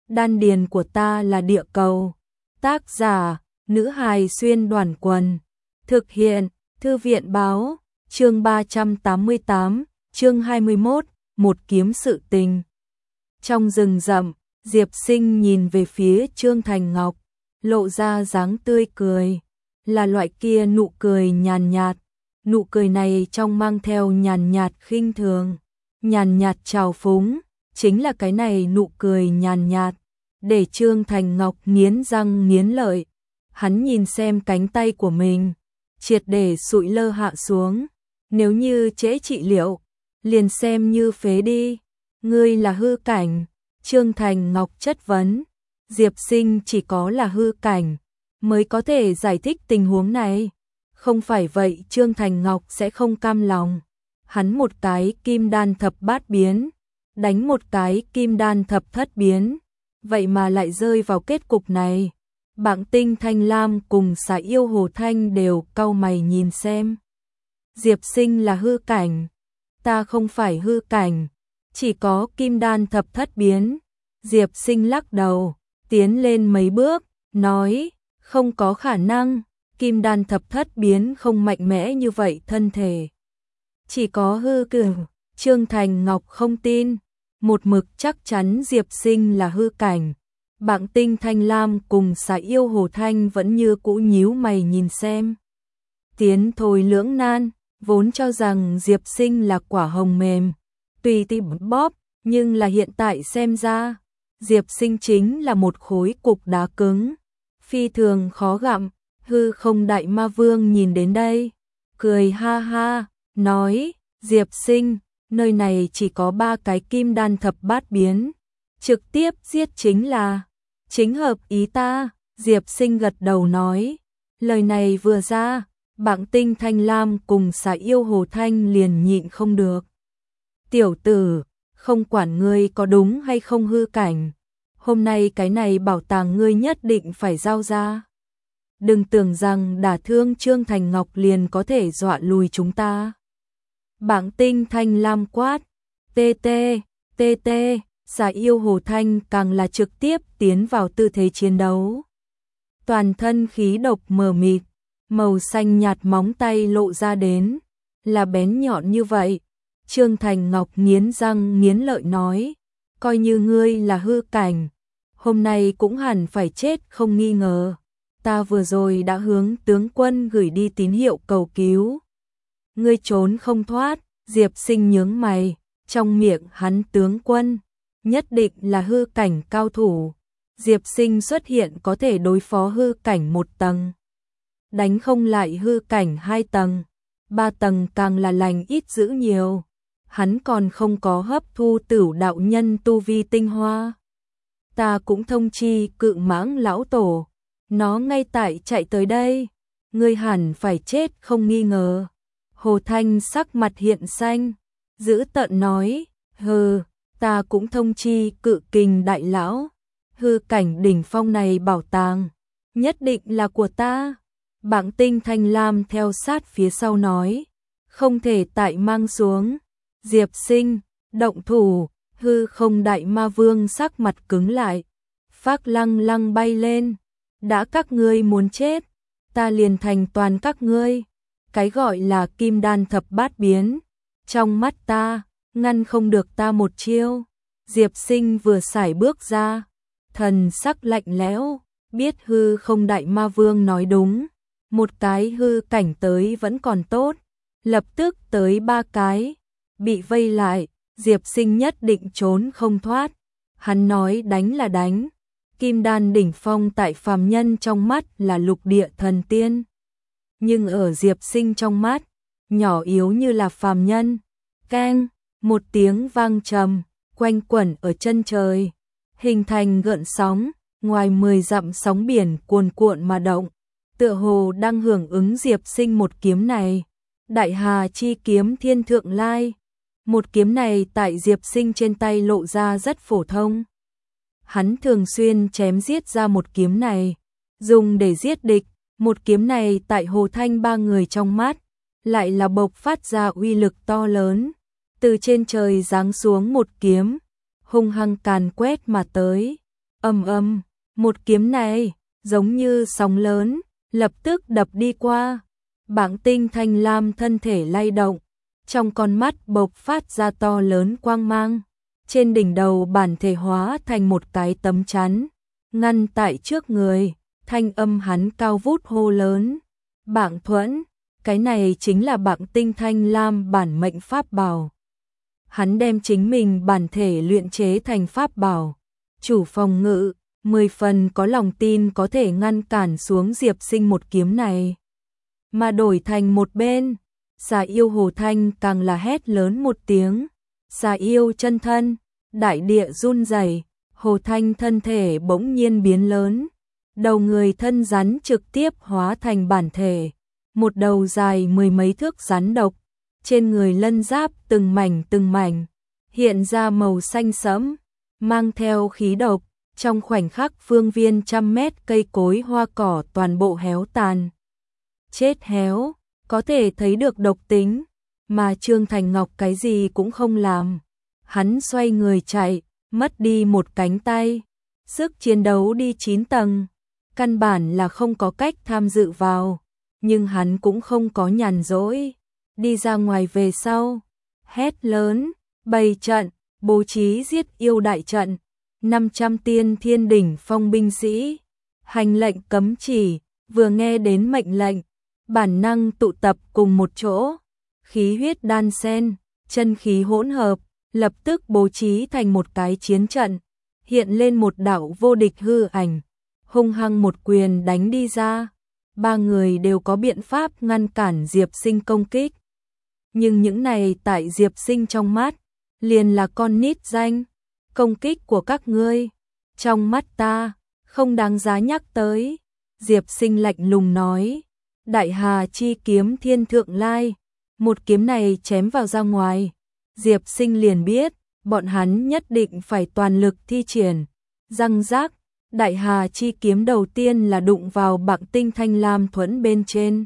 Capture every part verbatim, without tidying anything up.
đan điền của ta là địa cầu. Tác giả, nữ hài xuyên đoàn quần. Thực hiện, thư viện báo, chương ba trăm tám mươi tám, chương hai mươi mốt, một kiếm sự tình. Trong rừng rậm, Diệp Sinh nhìn về phía Trương Thành Ngọc, lộ ra dáng tươi cười, là loại kia nụ cười nhàn nhạt, nụ cười này trong mang theo nhàn nhạt khinh thường, nhàn nhạt trào phúng, chính là cái này nụ cười nhàn nhạt, để Trương Thành Ngọc nghiến răng nghiến lợi. Hắn nhìn xem cánh tay của mình, triệt để sụi lơ hạ xuống, nếu như trễ trị liệu, liền xem như phế đi, ngươi là hư cảnh. Trương Thành Ngọc chất vấn, Diệp Sinh chỉ có là hư cảnh, mới có thể giải thích tình huống này. Không phải vậy Trương Thành Ngọc sẽ không cam lòng. Hắn một cái kim đan thập bát biến, đánh một cái kim đan thập thất biến, vậy mà lại rơi vào kết cục này. Bảng Tinh Thanh Lam cùng Xà Yêu Hồ Thanh đều cau mày nhìn xem. Diệp Sinh là hư cảnh, ta không phải hư cảnh, chỉ có kim đan thập thất biến. Diệp Sinh lắc đầu, tiến lên mấy bước, nói, không có khả năng, kim đan thập thất biến không mạnh mẽ như vậy thân thể. Chỉ có hư cường. Trương Thành Ngọc không tin, một mực chắc chắn Diệp Sinh là hư cảnh. Bảng Tinh Thanh Lam cùng Xà Yêu Hồ Thanh vẫn như cũ nhíu mày nhìn xem. Tiến thôi lưỡng nan, vốn cho rằng Diệp Sinh là quả hồng mềm, tùy tiện bóp, nhưng là hiện tại xem ra, Diệp Sinh chính là một khối cục đá cứng, phi thường khó gặm. Hư không đại ma vương nhìn đến đây, cười ha ha, nói, Diệp Sinh, nơi này chỉ có ba cái kim đan thập bát biến, trực tiếp giết chính là, chính hợp ý ta. Diệp Sinh gật đầu nói, lời này vừa ra, Bảng Tinh Thanh Lam cùng Xà Yêu Hồ Thanh liền nhịn không được. Tiểu tử, không quản ngươi có đúng hay không hư cảnh, hôm nay cái này bảo tàng ngươi nhất định phải giao ra. Đừng tưởng rằng đả thương Trương Thành Ngọc liền có thể dọa lùi chúng ta. Bảng Tinh Thanh Lam quát, tê tê, tê tê, Xà Yêu Hồ Thanh càng là trực tiếp tiến vào tư thế chiến đấu. Toàn thân khí độc mờ mịt, màu xanh nhạt móng tay lộ ra đến, là bén nhọn như vậy. Trương Thành Ngọc nghiến răng nghiến lợi nói, coi như ngươi là hư cảnh, hôm nay cũng hẳn phải chết không nghi ngờ. Ta vừa rồi đã hướng tướng quân gửi đi tín hiệu cầu cứu. Ngươi trốn không thoát. Diệp Sinh nhướng mày, trong miệng hắn tướng quân, nhất định là hư cảnh cao thủ. Diệp Sinh xuất hiện có thể đối phó hư cảnh một tầng, đánh không lại hư cảnh hai tầng, ba tầng càng là lành ít dữ nhiều. Hắn còn không có hấp thu Tửu đạo nhân tu vi tinh hoa. Ta cũng thông chi Cự Mãng lão tổ, nó ngay tại chạy tới đây, ngươi hẳn phải chết không nghi ngờ. Hồ Thanh sắc mặt hiện xanh, giữ tợn nói, hừ, ta cũng thông chi Cự Kình đại lão, hư cảnh đỉnh phong này bảo tàng, nhất định là của ta. Bảng Tinh Thanh Lam theo sát phía sau nói, không thể tại mang xuống. Diệp Sinh, động thủ. Hư không đại ma vương sắc mặt cứng lại, phác lăng lăng bay lên. Đã các ngươi muốn chết, ta liền thành toàn các ngươi. Cái gọi là kim đan thập bát biến, trong mắt ta, ngăn không được ta một chiêu. Diệp Sinh vừa sải bước ra, thần sắc lạnh lẽo, biết hư không đại ma vương nói đúng. Một cái hư cảnh tới vẫn còn tốt, lập tức tới ba cái, bị vây lại, Diệp Sinh nhất định trốn không thoát. Hắn nói đánh là đánh. Kim đan đỉnh phong tại phàm nhân trong mắt là lục địa thần tiên, nhưng ở Diệp Sinh trong mắt, nhỏ yếu như là phàm nhân. Keng, một tiếng vang trầm, quanh quẩn ở chân trời, hình thành gợn sóng, ngoài mười dặm sóng biển cuồn cuộn mà động, tựa hồ đang hưởng ứng Diệp Sinh một kiếm này. Đại Hà chi kiếm thiên thượng lai, một kiếm này tại Diệp Sinh trên tay lộ ra rất phổ thông. Hắn thường xuyên chém giết ra một kiếm này, dùng để giết địch. Một kiếm này tại Hồ Thanh ba người trong mắt, lại là bộc phát ra uy lực to lớn. Từ trên trời giáng xuống một kiếm, hung hăng càn quét mà tới. Ầm ầm, một kiếm này giống như sóng lớn, lập tức đập đi qua. Bảng Tinh thanh lam thân thể lay động, trong con mắt bộc phát ra to lớn quang mang. Trên đỉnh đầu bản thể hóa thành một cái tấm chắn, ngăn tại trước người, thanh âm hắn cao vút hô lớn. Bảng Thuẫn, cái này chính là Bảng Tinh thanh lam bản mệnh pháp bảo. Hắn đem chính mình bản thể luyện chế thành pháp bảo, chủ phòng ngự, mười phần có lòng tin có thể ngăn cản xuống Diệp Sinh một kiếm này. Mà đổi thành một bên, Xà Yêu Hồ Thanh càng là hét lớn một tiếng. Xà yêu chân thân, đại địa run rẩy, Hồ Thanh thân thể bỗng nhiên biến lớn, đầu người thân rắn trực tiếp hóa thành bản thể, một đầu dài mười mấy thước rắn độc, trên người lân giáp từng mảnh từng mảnh, hiện ra màu xanh sẫm, mang theo khí độc, trong khoảnh khắc phương viên trăm mét cây cối hoa cỏ toàn bộ héo tàn. Chết héo, có thể thấy được độc tính, mà Trương Thành Ngọc cái gì cũng không làm. Hắn xoay người chạy, mất đi một cánh tay, sức chiến đấu đi chín tầng, căn bản là không có cách tham dự vào, nhưng hắn cũng không có nhàn rỗi, đi ra ngoài về sau, hét lớn, bày trận, bố trí giết yêu đại trận, năm trăm tiên thiên đỉnh phong binh sĩ, hành lệnh cấm chỉ, vừa nghe đến mệnh lệnh, bản năng tụ tập cùng một chỗ, khí huyết đan xen, chân khí hỗn hợp, lập tức bố trí thành một cái chiến trận, hiện lên một đạo vô địch hư ảnh, hung hăng một quyền đánh đi ra. Ba người đều có biện pháp ngăn cản Diệp Sinh công kích. Nhưng những này tại Diệp Sinh trong mắt, liền là con nít danh, công kích của các ngươi, trong mắt ta, không đáng giá nhắc tới. Diệp Sinh lạnh lùng nói, Đại Hà chi kiếm thiên thượng lai, một kiếm này chém vào ra ngoài. Diệp Sinh liền biết, bọn hắn nhất định phải toàn lực thi triển. Răng rác, Đại Hà chi kiếm đầu tiên là đụng vào Bảng Tinh thanh lam thuẫn bên trên.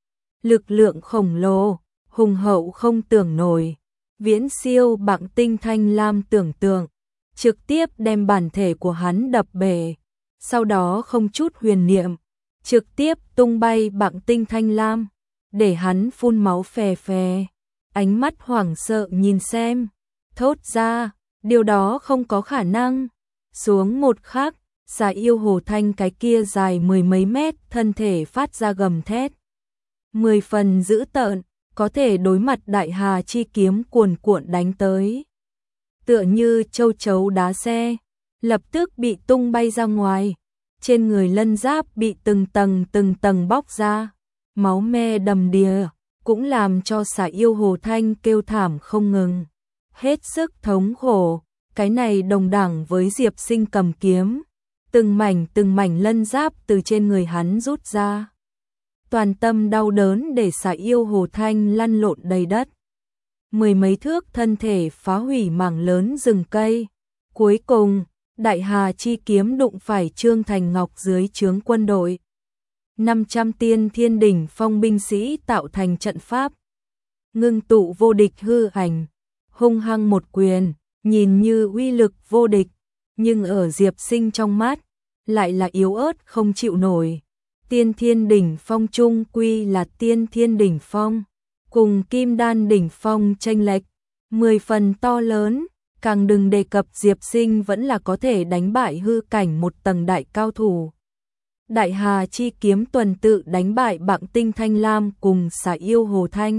Lực lượng khổng lồ, hùng hậu không tưởng nổi, viễn siêu Bảng Tinh thanh lam tưởng tượng, trực tiếp đem bản thể của hắn đập bể. Sau đó không chút huyền niệm, trực tiếp tung bay Bảng Tinh thanh lam, để hắn phun máu phè phè. Ánh mắt hoảng sợ nhìn xem, thốt ra, điều đó không có khả năng. Xuống một khắc, Xà Yêu Hồ Thanh cái kia dài mười mấy mét, thân thể phát ra gầm thét. Mười phần dữ tợn, có thể đối mặt Đại Hà chi kiếm cuồn cuộn đánh tới. Tựa như châu chấu đá xe, lập tức bị tung bay ra ngoài. Trên người lân giáp bị từng tầng từng tầng bóc ra, máu me đầm đìa, cũng làm cho Xà Yêu Hồ Thanh kêu thảm không ngừng. Hết sức thống khổ, cái này đồng đẳng với Diệp Sinh cầm kiếm. Từng mảnh từng mảnh lân giáp từ trên người hắn rút ra. Toàn tâm đau đớn để Xà Yêu Hồ Thanh lăn lộn đầy đất. Mười mấy thước thân thể phá hủy mảng lớn rừng cây. Cuối cùng, Đại Hà chi kiếm đụng phải Trương Thành Ngọc dưới trướng quân đội. năm trăm tiên thiên đỉnh phong binh sĩ tạo thành trận pháp. Ngưng tụ vô địch hư ảnh, hung hăng một quyền, nhìn như uy lực vô địch, nhưng ở Diệp Sinh trong mắt, lại là yếu ớt không chịu nổi. Tiên thiên đỉnh phong trung quy là tiên thiên đỉnh phong, cùng kim đan đỉnh phong chênh lệch, mười phần to lớn, càng đừng đề cập Diệp Sinh vẫn là có thể đánh bại hư cảnh một tầng đại cao thủ. Đại Hà chi kiếm tuần tự đánh bại Bảng Tinh thanh lam cùng Xà Yêu Hồ Thanh.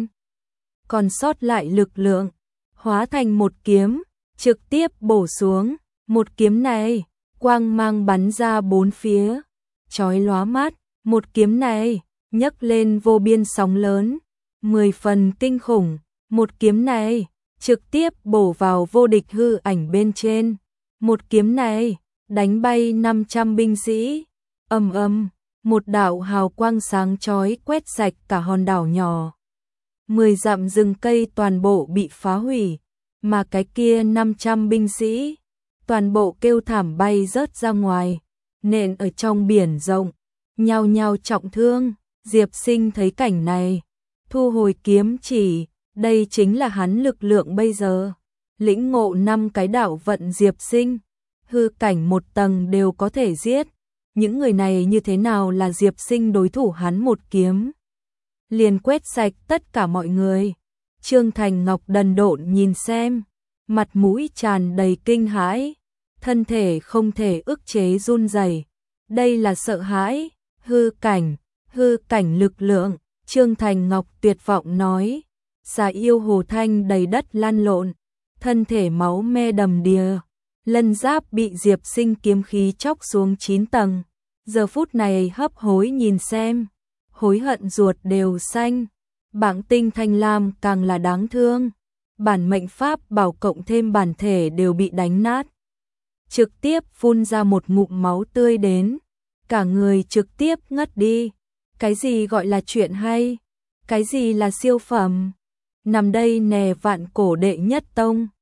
Còn sót lại lực lượng, hóa thành một kiếm, trực tiếp bổ xuống. Một kiếm này, quang mang bắn ra bốn phía, chói lóa mắt. Một kiếm này, nhấc lên vô biên sóng lớn, mười phần kinh khủng. Một kiếm này, trực tiếp bổ vào vô địch hư ảnh bên trên. Một kiếm này, đánh bay năm trăm binh sĩ. Ầm ầm, một đạo hào quang sáng chói quét sạch cả hòn đảo nhỏ. Mười dặm rừng cây toàn bộ bị phá hủy, mà cái kia năm trăm binh sĩ, toàn bộ kêu thảm bay rớt ra ngoài, nện ở trong biển rộng, nhao nhao trọng thương. Diệp Sinh thấy cảnh này, thu hồi kiếm chỉ, đây chính là hắn lực lượng bây giờ. Lĩnh ngộ năm cái đạo vận Diệp Sinh, hư cảnh một tầng đều có thể giết. Những người này như thế nào là Diệp Sinh đối thủ hắn một kiếm liền quét sạch tất cả mọi người. Trương Thành Ngọc đần độn nhìn xem, mặt mũi tràn đầy kinh hãi, thân thể không thể ức chế run rẩy. Đây là sợ hãi, hư cảnh, hư cảnh lực lượng. Trương Thành Ngọc tuyệt vọng nói, xà yêu Hồ Thanh đầy đất lăn lộn, thân thể máu me đầm đìa, lân giáp bị Diệp Sinh kiếm khí chóc xuống chín tầng. Giờ phút này hấp hối nhìn xem, hối hận ruột đều xanh. Bảng tinh thanh lam càng là đáng thương, bản mệnh pháp bảo cộng thêm bản thể đều bị đánh nát, trực tiếp phun ra một ngụm máu tươi đến, cả người trực tiếp ngất đi. Cái gì gọi là chuyện hay? Cái gì là siêu phẩm? Nằm đây nè vạn cổ đệ nhất tông,